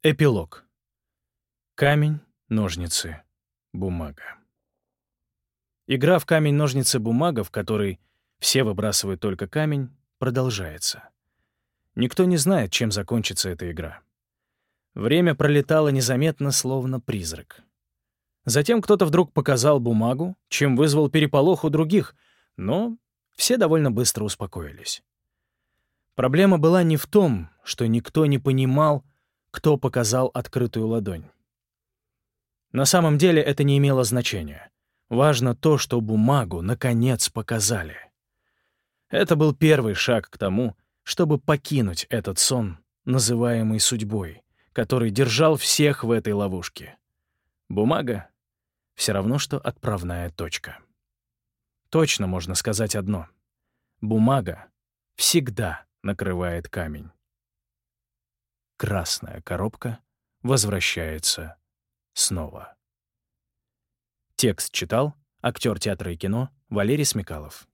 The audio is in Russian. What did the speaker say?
Эпилог. Камень, ножницы, бумага. Игра в камень-ножницы-бумага, в которой все выбрасывают только камень, продолжается. Никто не знает, чем закончится эта игра. Время пролетало незаметно, словно призрак. Затем кто-то вдруг показал бумагу, чем вызвал переполох у других, но все довольно быстро успокоились. Проблема была не в том, что никто не понимал, кто показал открытую ладонь. На самом деле это не имело значения. Важно то, что бумагу наконец показали. Это был первый шаг к тому, чтобы покинуть этот сон, называемый судьбой, который держал всех в этой ловушке. Бумага — все равно, что отправная точка. Точно можно сказать одно. Бумага всегда накрывает камень. Красная коробка возвращается снова. Текст читал актер театра и кино Валерий Смекалов.